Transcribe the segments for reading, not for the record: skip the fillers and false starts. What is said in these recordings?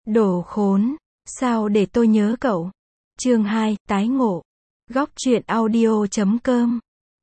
Đồ khốn, sao để tôi nhớ cậu. Chương 2, tái ngộ. Góc truyện audio.com.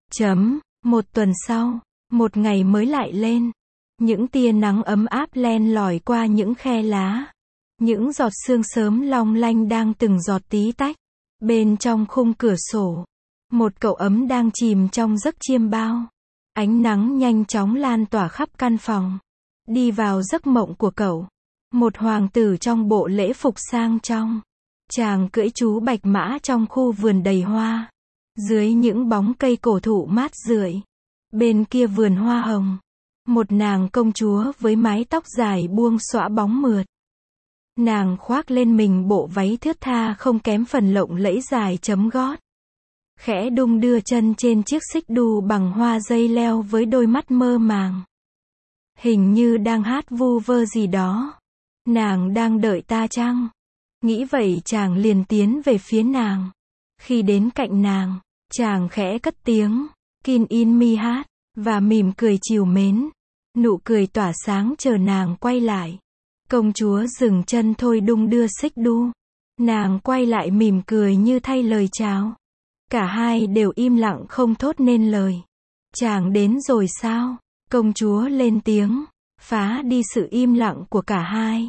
Một tuần sau, một ngày mới lại lên. Những tia nắng ấm áp len lỏi qua những khe lá. Những giọt sương sớm long lanh đang từng giọt tí tách. Bên trong khung cửa sổ, một cậu ấm đang chìm trong giấc chiêm bao. Ánh nắng nhanh chóng lan tỏa khắp căn phòng. Đi vào giấc mộng của cậu. Một hoàng tử trong bộ lễ phục sang trọng. Chàng cưỡi chú bạch mã trong khu vườn đầy hoa. Dưới những bóng cây cổ thụ mát rượi. Bên kia vườn hoa hồng. Một nàng công chúa với mái tóc dài buông xõa bóng mượt. Nàng khoác lên mình bộ váy thướt tha không kém phần lộng lẫy dài chấm gót. Khẽ đung đưa chân trên chiếc xích đu bằng hoa dây leo với đôi mắt mơ màng. Hình như đang hát vu vơ gì đó. Nàng đang đợi ta chăng? Nghĩ vậy chàng liền tiến về phía nàng. Khi đến cạnh nàng, chàng khẽ cất tiếng, Kin in mi hát, và mỉm cười trìu mến. Nụ cười tỏa sáng chờ nàng quay lại. Công chúa dừng chân thôi đung đưa xích đu. Nàng quay lại mỉm cười như thay lời chào. Cả hai đều im lặng không thốt nên lời. Chàng đến rồi sao? Công chúa lên tiếng, phá đi sự im lặng của cả hai.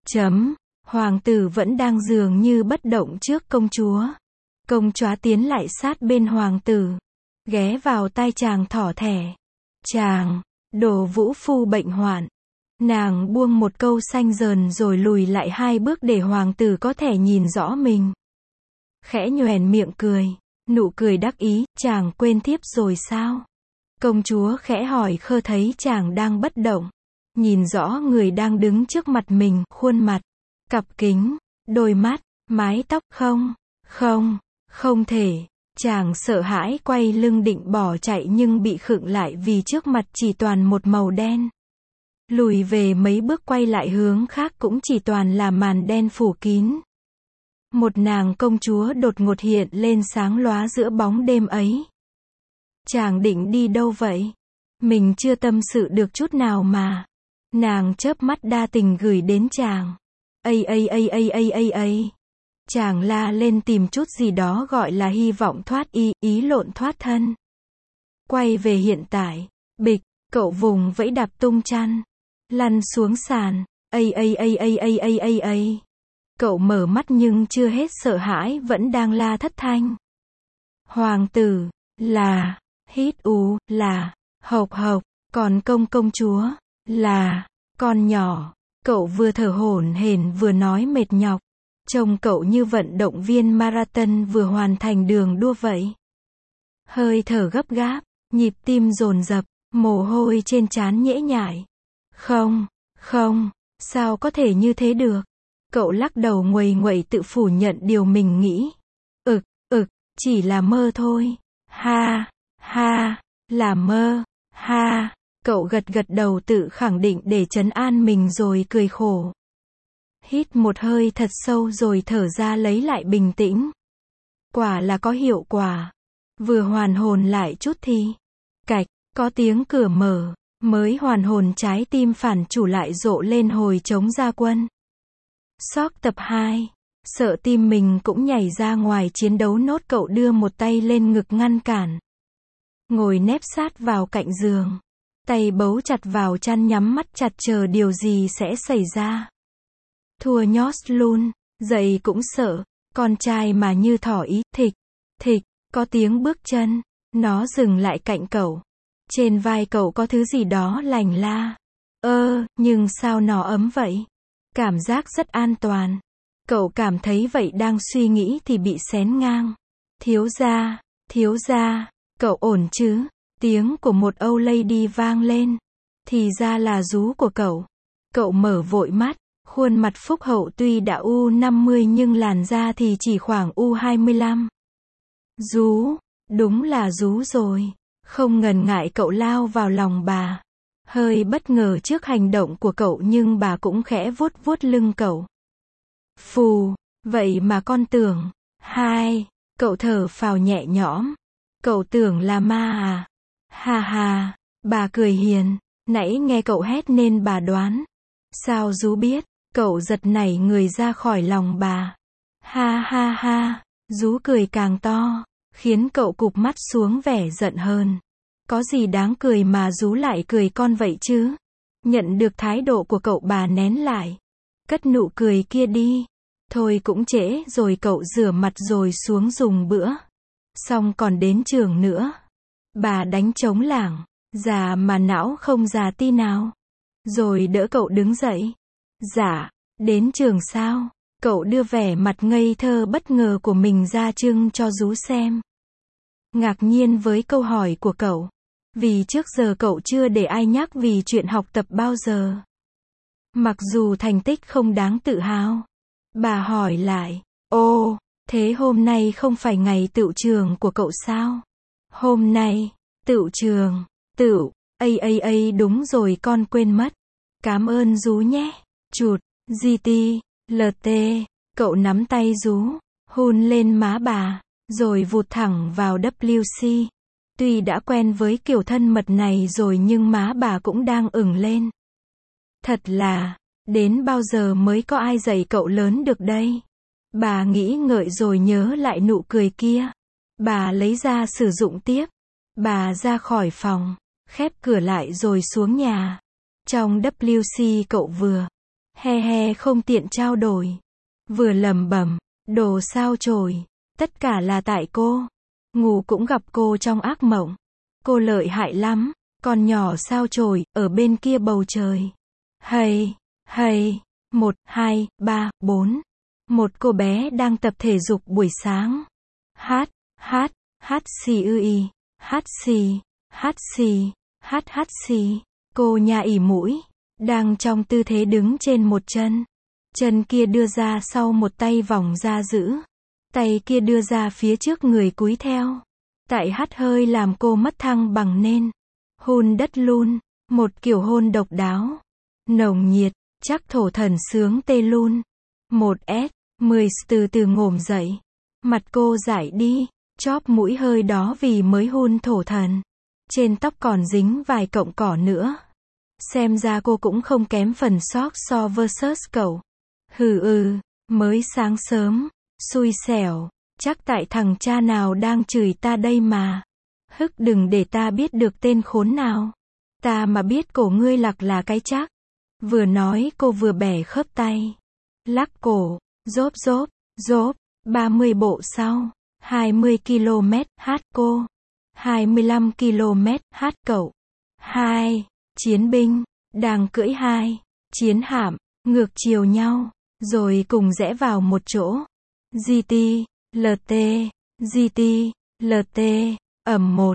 Hoàng tử vẫn đang dường như bất động trước công chúa. Công chúa tiến lại sát bên hoàng tử. Ghé vào tai chàng thỏ thẻ. Chàng, đồ vũ phu bệnh hoạn. Nàng buông một câu xanh dờn rồi lùi lại 2 bước để hoàng tử có thể nhìn rõ mình. Khẽ nhoẻn miệng cười. Nụ cười đắc ý, chàng quên thiếp rồi sao? Công chúa khẽ hỏi khơ thấy chàng đang bất động. Nhìn rõ người đang đứng trước mặt mình, khuôn mặt, cặp kính, đôi mắt, mái tóc, không thể. Chàng sợ hãi quay lưng định bỏ chạy nhưng bị khựng lại vì trước mặt chỉ toàn một màu đen. Lùi về mấy bước quay lại hướng khác cũng chỉ toàn là màn đen phủ kín. Một nàng công chúa đột ngột hiện lên sáng lóa giữa bóng đêm ấy. Chàng định đi đâu vậy? Mình chưa tâm sự được chút nào mà. Nàng chớp mắt đa tình gửi đến chàng. Ây. Chàng la lên tìm chút gì đó gọi là hy vọng thoát ý lộn thoát thân. Quay về hiện tại. Bịch, cậu vùng vẫy đạp tung chăn. Lăn xuống sàn. Ây. Cậu mở mắt nhưng chưa hết sợ hãi vẫn đang la thất thanh. Hoàng tử, là, hít là, hộc, còn công chúa, là, con nhỏ. Cậu vừa thở hổn hển vừa nói mệt nhọc. Trông cậu như vận động viên marathon vừa hoàn thành đường đua vậy. Hơi thở gấp gáp, nhịp tim dồn dập, mồ hôi trên trán nhễ nhại. Không, sao có thể như thế được? Cậu lắc đầu nguầy nguậy tự phủ nhận điều mình nghĩ. Chỉ là mơ thôi. Ha, là mơ. Ha, cậu gật đầu tự khẳng định để trấn an mình rồi cười khổ. Hít một hơi thật sâu rồi thở ra lấy lại bình tĩnh. Quả là có hiệu quả. Vừa hoàn hồn lại chút thì, cạch, có tiếng cửa mở, mới hoàn hồn trái tim phản chủ lại rộ lên hồi trống ra quân. Sóc tập 2. Sợ tim mình cũng nhảy ra ngoài chiến đấu nốt cậu đưa một tay lên ngực ngăn cản. Ngồi nép sát vào cạnh giường. Tay bấu chặt vào chăn nhắm mắt chặt chờ điều gì sẽ xảy ra. Thua nhót luôn, dậy cũng sợ. Con trai mà như thỏ ý, thịch, có tiếng bước chân. Nó dừng lại cạnh cậu. Trên vai cậu có thứ gì đó lành la. Nhưng sao nó ấm vậy? Cảm giác rất an toàn. Cậu cảm thấy vậy đang suy nghĩ thì bị xén ngang. Thiếu gia, cậu ổn chứ? Tiếng của một old lady vang lên. Thì ra là dú của cậu. Cậu mở vội mắt, khuôn mặt phúc hậu tuy đã U50 nhưng làn da thì chỉ khoảng U25. Dú, đúng là dú rồi. Không ngần ngại cậu lao vào lòng bà. Hơi bất ngờ trước hành động của cậu nhưng bà cũng khẽ vuốt lưng cậu. Phù, vậy mà con tưởng. Cậu thở phào nhẹ nhõm. Cậu tưởng là ma à? Ha, bà cười hiền. Nãy nghe cậu hét nên bà đoán. Sao dú biết? Cậu giật nảy người ra khỏi lòng bà. Ha ha ha, Dú cười càng to, khiến cậu cụp mắt xuống vẻ giận hơn. Có gì đáng cười mà Dú lại cười con vậy chứ? Nhận được thái độ của cậu, bà nén lại. Cất nụ cười kia đi. Thôi cũng trễ rồi, cậu rửa mặt rồi xuống dùng bữa. Xong còn đến trường nữa. Bà đánh trống lảng. Già mà não không già tí nào. Rồi đỡ cậu đứng dậy. Dạ, đến trường sao? Cậu đưa vẻ mặt ngây thơ bất ngờ của mình ra trưng cho Dú xem. Ngạc nhiên với câu hỏi của cậu. Vì trước giờ cậu chưa để ai nhắc vì chuyện học tập bao giờ. Mặc dù thành tích không đáng tự hào. Bà hỏi lại. Ồ, thế hôm nay không phải ngày tựu trường của cậu sao? Hôm nay, tựu trường, đúng rồi, con quên mất. Cảm ơn Dú nhé. Chụt, GT, LT, cậu nắm tay Dú, hôn lên má bà, rồi vụt thẳng vào WC. Tuy đã quen với kiểu thân mật này rồi nhưng má bà cũng đang ửng lên. Thật là, đến bao giờ mới có ai dạy cậu lớn được đây? Bà nghĩ ngợi rồi nhớ lại nụ cười kia. Bà lấy ra sử dụng tiếp. Bà ra khỏi phòng, khép cửa lại rồi xuống nhà. Trong WC cậu vừa he không tiện trao đổi, vừa lẩm bẩm, đồ sao chổi, tất cả là tại cô. Ngủ cũng gặp cô trong ác mộng. Cô lợi hại lắm, con nhỏ sao chổi, ở bên kia bầu trời. Hay, 1, 2, 3, 4. Một cô bé đang tập thể dục buổi sáng. Hát xì. Cô nha ỉ mũi, đang trong tư thế đứng trên một chân. Chân kia đưa ra sau, một tay vòng ra giữ. Tay kia đưa ra phía trước, người cúi theo. Tại hắt hơi làm cô mất thăng bằng nên hôn đất luôn, một kiểu hôn độc đáo, nồng nhiệt, chắc thổ thần sướng tê luôn. 1S10 từ từ ngổm dậy, mặt cô dại đi, chóp mũi hơi đó vì mới hôn thổ thần. Trên tóc còn dính vài cọng cỏ nữa. Xem ra cô cũng không kém phần sót so versus cậu. Mới sáng sớm, xui xẻo, chắc tại thằng cha nào đang chửi ta đây mà. Đừng để ta biết được tên khốn nào. Ta mà biết cổ ngươi lặc là cái chắc. Vừa nói cô vừa bẻ khớp tay. Lắc cổ, rốp, 30 bộ sau. 20 km hát cô. 25 km hát cậu. 2 chiến binh đang cưỡi 2 chiến hạm ngược chiều nhau, rồi cùng rẽ vào một chỗ. GT, LT, ầm 1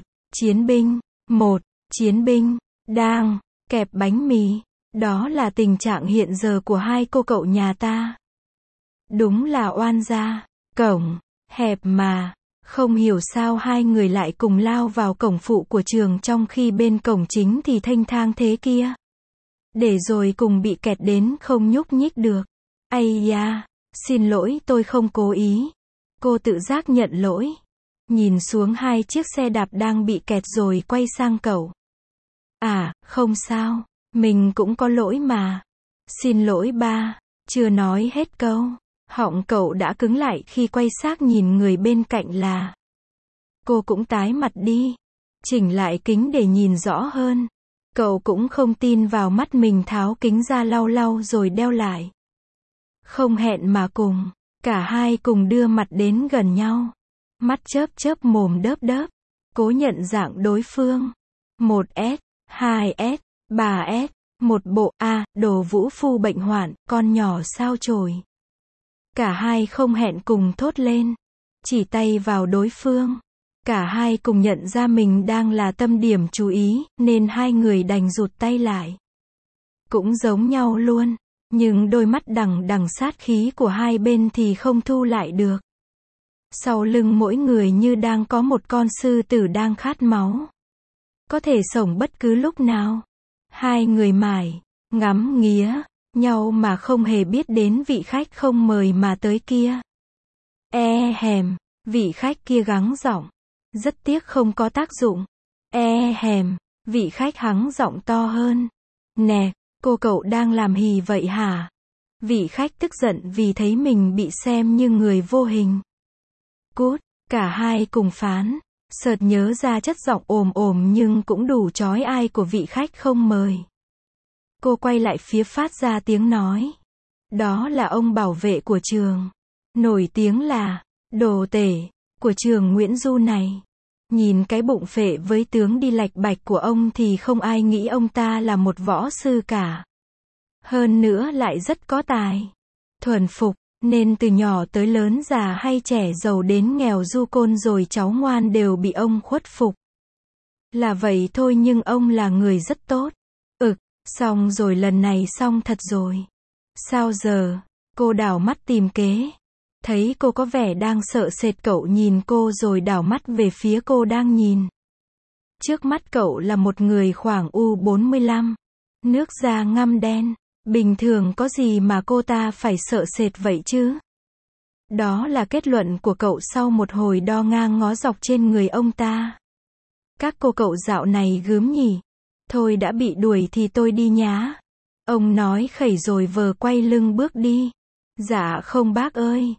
chiến binh đang kẹp bánh mì. Đó là tình trạng hiện giờ của hai cô cậu nhà ta. Đúng là oan gia. Cổng hẹp mà, không hiểu sao hai người lại cùng lao vào cổng phụ của trường trong khi bên cổng chính thì thênh thang thế kia. Để rồi cùng bị kẹt đến không nhúc nhích được. Ây da, xin lỗi, tôi không cố ý. Cô tự giác nhận lỗi. Nhìn xuống hai chiếc xe đạp đang bị kẹt rồi quay sang cậu. À, không sao, mình cũng có lỗi mà. Xin lỗi ba. Chưa nói hết câu, họng cậu đã cứng lại khi quay xác nhìn người bên cạnh là. Cô cũng tái mặt đi. Chỉnh lại kính để nhìn rõ hơn. Cậu cũng không tin vào mắt mình, tháo kính ra lau rồi đeo lại. Không hẹn mà cùng, cả hai cùng đưa mặt đến gần nhau. Mắt chớp mồm đớp, cố nhận dạng đối phương. 1S, 2S, 3S, một bộ, đồ vũ phu bệnh hoạn, con nhỏ sao chổi. Cả hai không hẹn cùng thốt lên, chỉ tay vào đối phương. Cả hai cùng nhận ra mình đang là tâm điểm chú ý, nên hai người đành rụt tay lại. Cũng giống nhau luôn, nhưng đôi mắt đằng sát khí của hai bên thì không thu lại được. Sau lưng mỗi người như đang có một con sư tử đang khát máu. Có thể xổng bất cứ lúc nào. Hai người mải ngắm nghía nhau mà không hề biết đến vị khách không mời mà tới kia. Vị khách kia gắng giọng. Rất tiếc không có tác dụng. Vị khách hắng giọng to hơn. Nè, cô cậu đang làm hì vậy hả? Vị khách tức giận vì thấy mình bị xem như người vô hình. Cút, cả hai cùng phán. Sợt nhớ ra chất giọng ồm ồm nhưng cũng đủ chói ai của vị khách không mời. Cô quay lại phía phát ra tiếng nói. Đó là ông bảo vệ của trường. Nổi tiếng là đồ tể của trường Nguyễn Du này. Nhìn cái bụng phệ với tướng đi lạch bạch của ông thì không ai nghĩ ông ta là một võ sư cả. Hơn nữa lại rất có tài. Thuần phục, nên từ nhỏ tới lớn già hay trẻ giàu đến nghèo du côn rồi cháu ngoan đều bị ông khuất phục. Là vậy thôi nhưng ông là người rất tốt. Xong rồi lần này xong thật rồi. Sao giờ? Cô đảo mắt tìm kế. Thấy cô có vẻ đang sợ sệt cậu nhìn cô rồi đảo mắt về phía cô đang nhìn. Trước mắt cậu là một người khoảng U45. Nước da ngăm đen. Bình thường có gì mà cô ta phải sợ sệt vậy chứ? Đó là kết luận của cậu sau một hồi đo ngang ngó dọc trên người ông ta. Các cô cậu dạo này gớm nhỉ? Thôi đã bị đuổi thì tôi đi nhá. Ông nói khẩy rồi vờ quay lưng bước đi. Dạ không bác ơi.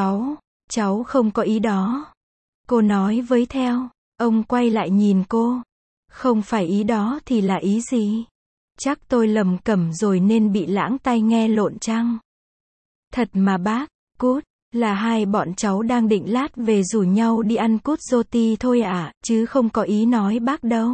Cháu không có ý đó. Cô nói với theo. Ông quay lại nhìn cô. Không phải ý đó thì là ý gì? Chắc tôi lầm cẩm rồi nên bị lãng tai nghe lộn chăng? Thật mà bác, cút, là hai bọn cháu đang định lát về rủ nhau đi ăn cút roti thôi ạ, chứ không có ý nói bác đâu.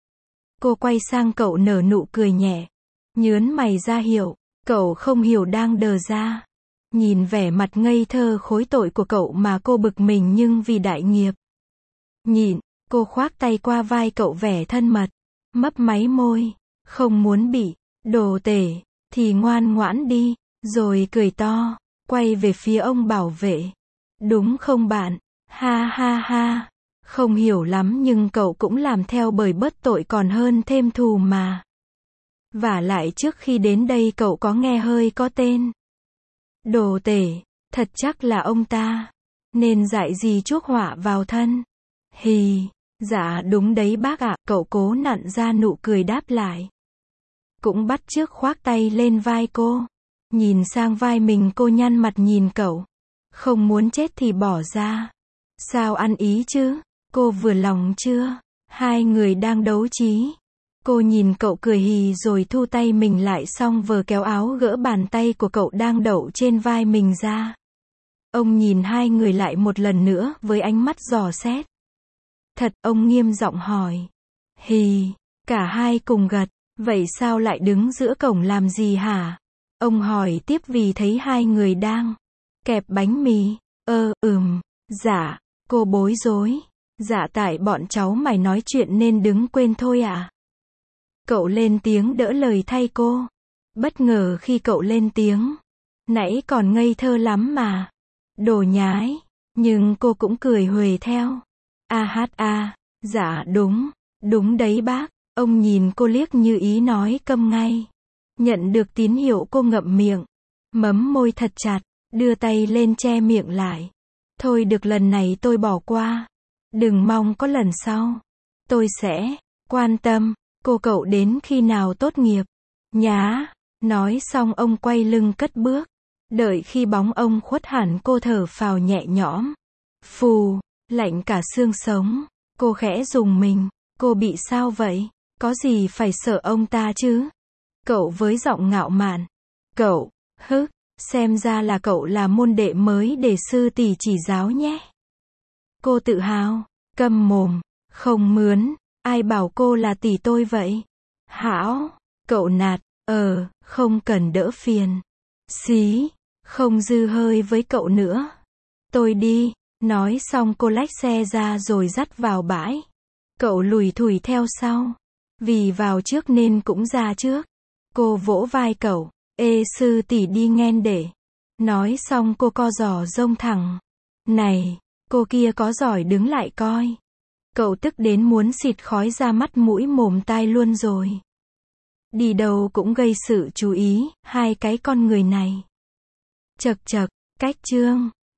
Cô quay sang cậu nở nụ cười nhẹ. Nhớn mày ra hiệu, cậu không hiểu đang đờ ra. Nhìn vẻ mặt ngây thơ khối tội của cậu mà cô bực mình nhưng vì đại nghiệp. Nhịn, cô khoác tay qua vai cậu vẻ thân mật, mấp máy môi. Không muốn bị đồ tể, thì ngoan ngoãn đi, rồi cười to, quay về phía ông bảo vệ. Đúng không bạn? Ha ha ha. Không hiểu lắm nhưng cậu cũng làm theo bởi bớt tội còn hơn thêm thù mà. Vả lại trước khi đến đây cậu có nghe hơi có tên. Đồ tể, thật chắc là ông ta. Nên dại gì chuốc họa vào thân. Hì, dạ đúng đấy bác ạ, cậu cố nặn ra nụ cười đáp lại. Cũng bắt chước khoác tay lên vai cô. Nhìn sang vai mình cô nhăn mặt nhìn cậu. Không muốn chết thì bỏ ra. Sao ăn ý chứ? Cô vừa lòng chưa? Hai người đang đấu trí. Cô nhìn cậu cười hì rồi thu tay mình lại xong vờ kéo áo gỡ bàn tay của cậu đang đậu trên vai mình ra. Ông nhìn hai người lại một lần nữa với ánh mắt dò xét. Thật, ông nghiêm giọng hỏi. Hì, cả hai cùng gật. Vậy sao lại đứng giữa cổng làm gì hả? Ông hỏi tiếp vì thấy hai người đang kẹp bánh mì. Dạ, cô bối rối. Dạ tại bọn cháu mày nói chuyện nên đứng quên thôi ạ. Cậu lên tiếng đỡ lời thay cô. Bất ngờ khi cậu lên tiếng. Nãy còn ngây thơ lắm mà. Đồ nhái. Nhưng cô cũng cười huề theo. Dạ đúng đấy bác. Ông nhìn cô liếc như ý nói câm ngay. Nhận được tín hiệu cô ngậm miệng. Mấm môi thật chặt. Đưa tay lên che miệng lại. Thôi được lần này tôi bỏ qua. Đừng mong có lần sau. Tôi sẽ quan tâm cô cậu đến khi nào tốt nghiệp. Nhá. Nói xong ông quay lưng cất bước. Đợi khi bóng ông khuất hẳn cô thở phào nhẹ nhõm. Phù, lạnh cả xương sống. Cô khẽ rùng mình. Cô bị sao vậy? Có gì phải sợ ông ta chứ? Cậu với giọng ngạo mạn. Cậu, xem ra là cậu là môn đệ mới để sư tỷ chỉ giáo nhé. Cô tự hào. Câm mồm. Không mướn. Ai bảo cô là tỷ tôi vậy? Hảo. Cậu nạt. Không cần đỡ phiền. Xí. Không dư hơi với cậu nữa. Tôi đi. Nói xong cô lách xe ra rồi dắt vào bãi. Cậu lủi thủi theo sau. Vì vào trước nên cũng ra trước. Cô vỗ vai cậu. Ê sư tỷ đi nghen để. Nói xong cô co giò rông thẳng. Này, cô kia có giỏi đứng lại coi. Cậu tức đến muốn xịt khói ra mắt mũi mồm tai luôn rồi. Đi đâu cũng gây sự chú ý, hai cái con người này. Chậc chậc, cách chương.